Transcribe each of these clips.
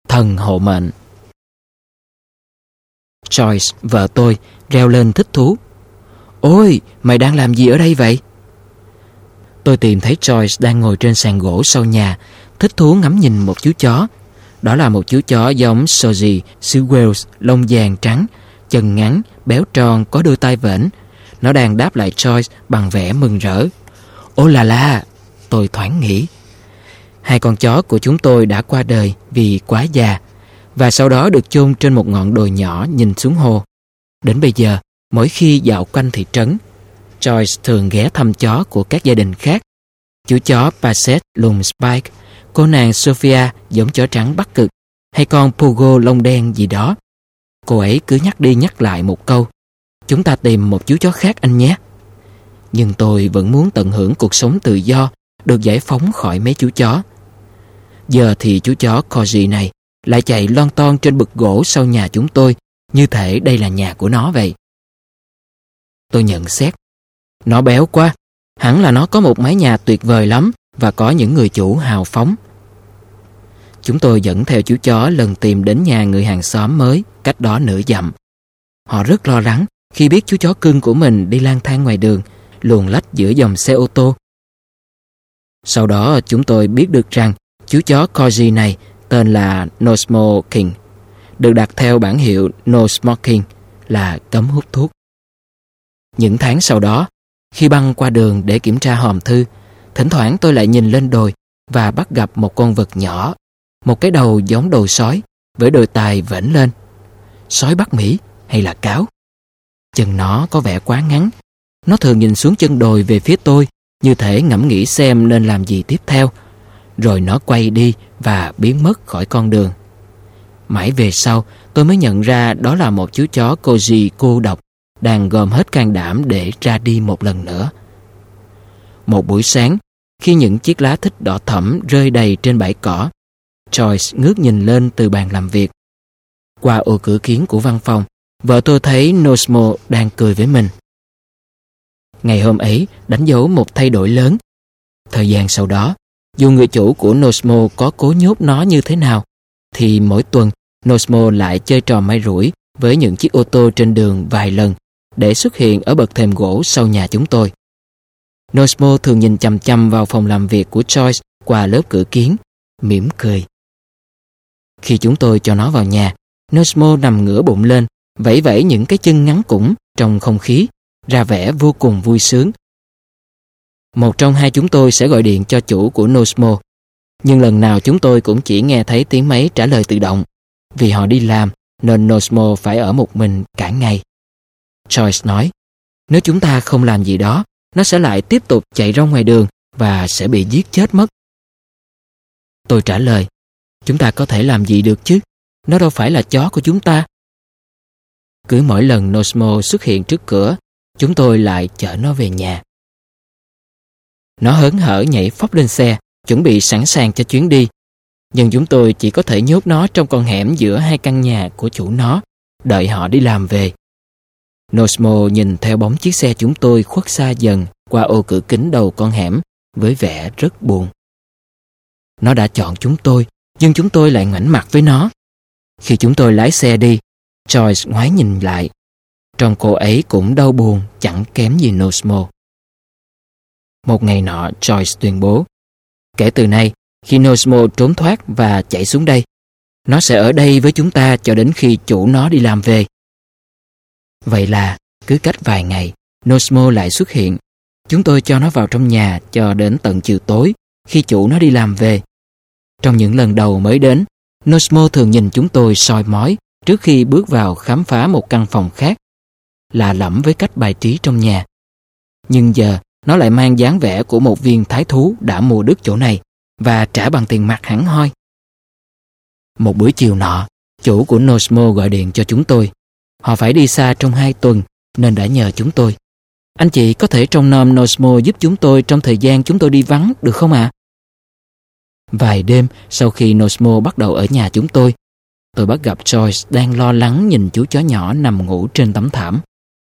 Thần hộ mệnh. Joyce, vợ tôi, reo lên thích thú. Ôi, mày đang làm gì ở đây vậy? Tôi tìm thấy Joyce đang ngồi trên sàn gỗ sau nhà, thích thú ngắm nhìn một chú chó. Đó là một chú chó giống Soji, xứ Wales, lông vàng trắng, chân ngắn, béo tròn, có đôi tai vểnh. Nó đang đáp lại Joyce bằng vẻ mừng rỡ. Ô là la, tôi thoáng nghĩ. Hai con chó của chúng tôi đã qua đời vì quá già, và sau đó được chôn trên một ngọn đồi nhỏ nhìn xuống hồ. Đến bây giờ, mỗi khi dạo quanh thị trấn, Joyce thường ghé thăm chó của các gia đình khác. Chú chó Basset lùn Spike, cô nàng Sophia giống chó trắng Bắc Cực, hay con Pogo lông đen gì đó. Cô ấy cứ nhắc đi nhắc lại một câu: chúng ta tìm một chú chó khác anh nhé. Nhưng tôi vẫn muốn tận hưởng cuộc sống tự do, được giải phóng khỏi mấy chú chó. Giờ thì chú chó Corgi này lại chạy lon ton trên bực gỗ sau nhà chúng tôi, như thể đây là nhà của nó vậy. Tôi nhận xét, nó béo quá, hẳn là nó có một mái nhà tuyệt vời lắm và có những người chủ hào phóng. Chúng tôi dẫn theo chú chó lần tìm đến nhà người hàng xóm mới, cách đó nửa dặm. Họ rất lo lắng khi biết chú chó cưng của mình đi lang thang ngoài đường, luồn lách giữa dòng xe ô tô. Sau đó chúng tôi biết được rằng chú chó Corgi này tên là No Smoking, được đặt theo bảng hiệu No Smoking, là cấm hút thuốc. Những tháng sau đó, khi băng qua đường để kiểm tra hòm thư, thỉnh thoảng tôi lại nhìn lên đồi và bắt gặp một con vật nhỏ, một cái đầu giống đầu sói với đôi tai vểnh lên. Sói Bắc Mỹ hay là cáo? Chân nó có vẻ quá ngắn. Nó thường nhìn xuống chân đồi về phía tôi, như thể ngẫm nghĩ xem nên làm gì tiếp theo. Rồi nó quay đi và biến mất khỏi con đường. Mãi về sau, tôi mới nhận ra đó là một chú chó Corgi cô độc đang gom hết can đảm để ra đi một lần nữa. Một buổi sáng, khi những chiếc lá thích đỏ thẫm rơi đầy trên bãi cỏ, Joyce ngước nhìn lên từ bàn làm việc. Qua ô cửa kiến của văn phòng, vợ tôi thấy Nosmo đang cười với mình. Ngày hôm ấy đánh dấu một thay đổi lớn. Thời gian sau đó, dù người chủ của Nosmo có cố nhốt nó như thế nào, thì mỗi tuần Nosmo lại chơi trò may rủi với những chiếc ô tô trên đường vài lần để xuất hiện ở bậc thềm gỗ sau nhà chúng tôi. Nosmo thường nhìn chằm chằm vào phòng làm việc của Joyce qua lớp cửa kiến, mỉm cười. Khi chúng tôi cho nó vào nhà, Nosmo nằm ngửa bụng lên, vẫy vẫy những cái chân ngắn cũn trong không khí, ra vẻ vô cùng vui sướng. Một trong hai chúng tôi sẽ gọi điện cho chủ của Nosmo, nhưng lần nào chúng tôi cũng chỉ nghe thấy tiếng máy trả lời tự động. Vì họ đi làm nên Nosmo phải ở một mình cả ngày. Joyce nói, nếu chúng ta không làm gì đó, nó sẽ lại tiếp tục chạy ra ngoài đường và sẽ bị giết chết mất. Tôi trả lời, chúng ta có thể làm gì được chứ? Nó đâu phải là chó của chúng ta. Cứ mỗi lần Nosmo xuất hiện trước cửa, chúng tôi lại chở nó về nhà. Nó hớn hở nhảy phóc lên xe, chuẩn bị sẵn sàng cho chuyến đi. Nhưng chúng tôi chỉ có thể nhốt nó trong con hẻm giữa hai căn nhà của chủ nó, đợi họ đi làm về. Nosmo nhìn theo bóng chiếc xe chúng tôi khuất xa dần qua ô cửa kính đầu con hẻm với vẻ rất buồn. Nó đã chọn chúng tôi, nhưng chúng tôi lại ngoảnh mặt với nó. Khi chúng tôi lái xe đi, Joyce ngoái nhìn lại. Trông cô ấy cũng đau buồn chẳng kém gì Nosmo. Một ngày nọ, Joyce tuyên bố, kể từ nay, khi Nosmo trốn thoát và chạy xuống đây, nó sẽ ở đây với chúng ta cho đến khi chủ nó đi làm về. Vậy là, cứ cách vài ngày, Nosmo lại xuất hiện. Chúng tôi cho nó vào trong nhà cho đến tận chiều tối, khi chủ nó đi làm về. Trong những lần đầu mới đến, Nosmo thường nhìn chúng tôi soi mói trước khi bước vào khám phá một căn phòng khác, lạ lẫm với cách bài trí trong nhà. Nhưng giờ, nó lại mang dáng vẻ của một viên thái thú đã mua đứt chỗ này và trả bằng tiền mặt hẳn hoi. Một buổi chiều nọ, chủ của Nosmo gọi điện cho chúng tôi. Họ phải đi xa trong 2 tuần nên đã nhờ chúng tôi. Anh chị có thể trông nom Nosmo giúp chúng tôi trong thời gian chúng tôi đi vắng được không ạ? Vài đêm sau khi Nosmo bắt đầu ở nhà chúng tôi bắt gặp Joyce đang lo lắng nhìn chú chó nhỏ nằm ngủ trên tấm thảm.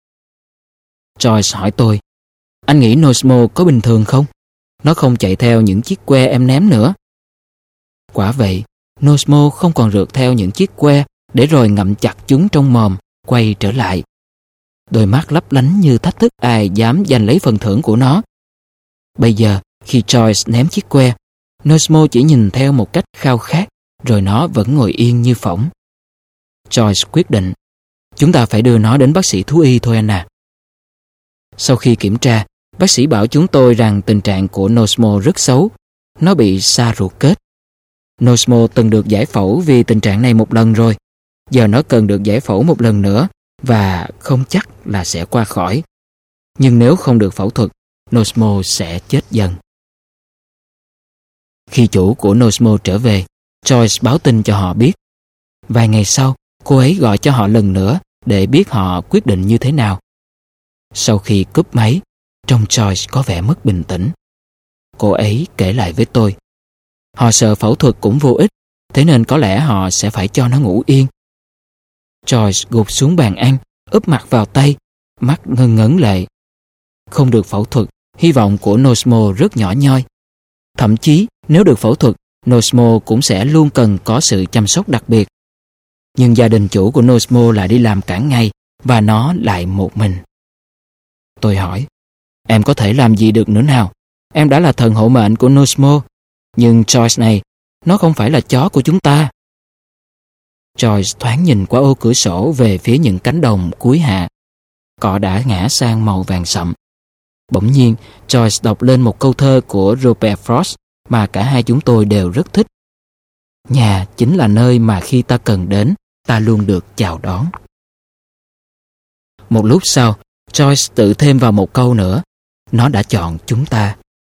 Joyce hỏi tôi, anh nghĩ Nosmo có bình thường không? Nó không chạy theo những chiếc que em ném nữa. Quả vậy, Nosmo không còn rượt theo những chiếc que để rồi ngậm chặt chúng trong mồm, quay trở lại. Đôi mắt lấp lánh như thách thức ai dám giành lấy phần thưởng của nó. Bây giờ, khi Joyce ném chiếc que, Nosmo chỉ nhìn theo một cách khao khát, rồi nó vẫn ngồi yên như phỗng. Joyce quyết định, chúng ta phải đưa nó đến bác sĩ thú y thôi anh à. Sau khi kiểm tra, bác sĩ bảo chúng tôi rằng tình trạng của Nosmo rất xấu. Nó bị sa ruột kết. Nosmo từng được giải phẫu vì tình trạng này một lần rồi. Giờ nó cần được giải phẫu một lần nữa và không chắc là sẽ qua khỏi. Nhưng nếu không được phẫu thuật, Nosmo sẽ chết dần. Khi chủ của Nosmo trở về, Joyce báo tin cho họ biết. Vài ngày sau, cô ấy gọi cho họ lần nữa để biết họ quyết định như thế nào. Sau khi cúp máy, trông Joyce có vẻ mất bình tĩnh. Cô ấy kể lại với tôi. Họ sợ phẫu thuật cũng vô ích, thế nên có lẽ họ sẽ phải cho nó ngủ yên. Joyce gục xuống bàn ăn, úp mặt vào tay, mắt ngân ngấn lệ. Không được phẫu thuật, hy vọng của Nosmo rất nhỏ nhoi. Thậm chí, nếu được phẫu thuật, Nosmo cũng sẽ luôn cần có sự chăm sóc đặc biệt. Nhưng gia đình chủ của Nosmo lại đi làm cả ngày và nó lại một mình. Tôi hỏi, em có thể làm gì được nữa nào? Em đã là thần hộ mệnh của Nosmo. Nhưng Joyce này, nó không phải là chó của chúng ta. Joyce thoáng nhìn qua ô cửa sổ về phía những cánh đồng cuối hạ. Cỏ đã ngã sang màu vàng sậm. Bỗng nhiên, Joyce đọc lên một câu thơ của Robert Frost mà cả hai chúng tôi đều rất thích. Nhà chính là nơi mà khi ta cần đến, ta luôn được chào đón. Một lúc sau, Joyce tự thêm vào một câu nữa. Nó đã chọn chúng ta.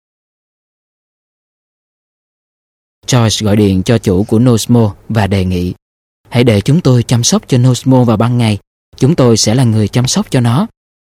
Joyce gọi điện cho chủ của Nosmo và đề nghị hãy để chúng tôi chăm sóc cho Nosmo vào ban ngày. Chúng tôi sẽ là người chăm sóc cho nó.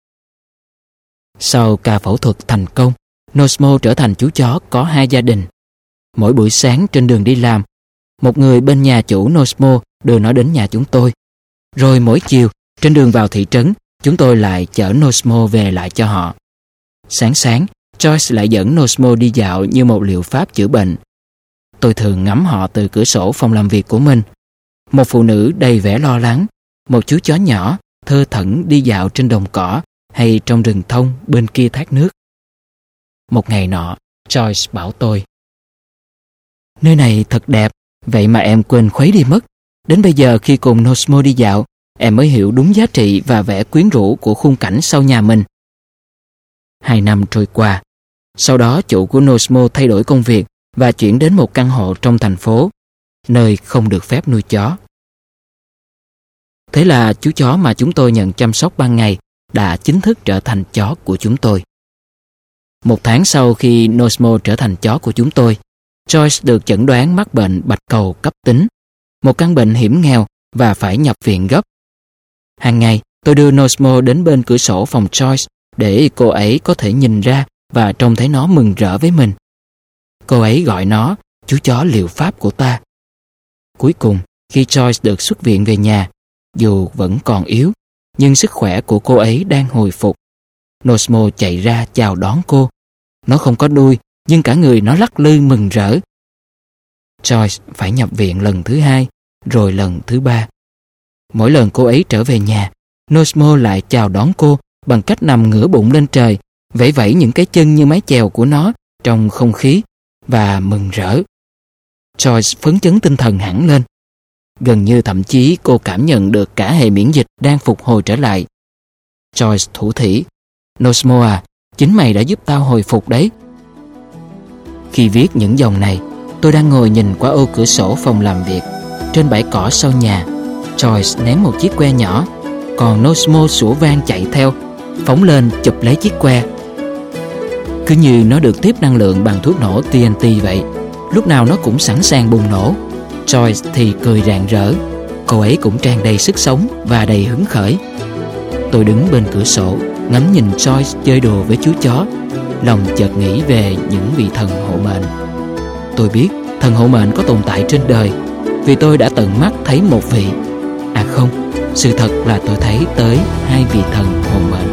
Sau ca phẫu thuật thành công, Nosmo trở thành chú chó có hai gia đình. Mỗi buổi sáng trên đường đi làm, một người bên nhà chủ Nosmo đưa nó đến nhà chúng tôi. Rồi mỗi chiều, trên đường vào thị trấn, chúng tôi lại chở Nosmo về lại cho họ. Sáng sáng, Joyce lại dẫn Nosmo đi dạo như một liệu pháp chữa bệnh. Tôi thường ngắm họ từ cửa sổ phòng làm việc của mình. Một phụ nữ đầy vẻ lo lắng, một chú chó nhỏ thơ thẩn đi dạo trên đồng cỏ hay trong rừng thông bên kia thác nước. Một ngày nọ, Joyce bảo tôi, nơi này thật đẹp, vậy mà em quên khuấy đi mất. Đến bây giờ khi cùng Nosmo đi dạo, em mới hiểu đúng giá trị và vẻ quyến rũ của khung cảnh sau nhà mình. 2 năm trôi qua. Sau đó chủ của Nosmo thay đổi công việc và chuyển đến một căn hộ trong thành phố, nơi không được phép nuôi chó. Thế là chú chó mà chúng tôi nhận chăm sóc ban ngày đã chính thức trở thành chó của chúng tôi. 1 tháng sau khi Nosmo trở thành chó của chúng tôi, Joyce được chẩn đoán mắc bệnh bạch cầu cấp tính, một căn bệnh hiểm nghèo và phải nhập viện gấp. Hàng ngày, tôi đưa Nosmo đến bên cửa sổ phòng Joyce để cô ấy có thể nhìn ra và trông thấy nó mừng rỡ với mình. Cô ấy gọi nó chú chó liệu pháp của ta. Cuối cùng, khi Joyce được xuất viện về nhà, dù vẫn còn yếu, nhưng sức khỏe của cô ấy đang hồi phục. Nosmo chạy ra chào đón cô. Nó không có đuôi, nhưng cả người nó lắc lư mừng rỡ. Joyce phải nhập viện lần thứ 2, rồi lần thứ 3. Mỗi lần cô ấy trở về nhà, Nosmo lại chào đón cô bằng cách nằm ngửa bụng lên trời, vẫy vẫy những cái chân như mái chèo của nó trong không khí và mừng rỡ. Joyce phấn chấn tinh thần hẳn lên. Gần như thậm chí cô cảm nhận được cả hệ miễn dịch đang phục hồi trở lại. Joyce thủ thỉ, Nosmo à, chính mày đã giúp tao hồi phục đấy. Khi viết những dòng này, tôi đang ngồi nhìn qua ô cửa sổ phòng làm việc. Trên bãi cỏ sau nhà, Joyce ném một chiếc que nhỏ, còn Nosmo sủa vang chạy theo, phóng lên chụp lấy chiếc que. Cứ như nó được tiếp năng lượng bằng thuốc nổ TNT vậy, lúc nào nó cũng sẵn sàng bùng nổ. Joyce thì cười rạng rỡ, cô ấy cũng tràn đầy sức sống và đầy hứng khởi. Tôi đứng bên cửa sổ, ngắm nhìn Joyce chơi đùa với chú chó, lòng chợt nghĩ về những vị thần hộ mệnh. Tôi biết thần hộ mệnh có tồn tại trên đời, vì tôi đã tận mắt thấy một vị. À không, sự thật là tôi thấy tới 2 vị thần hộ mệnh.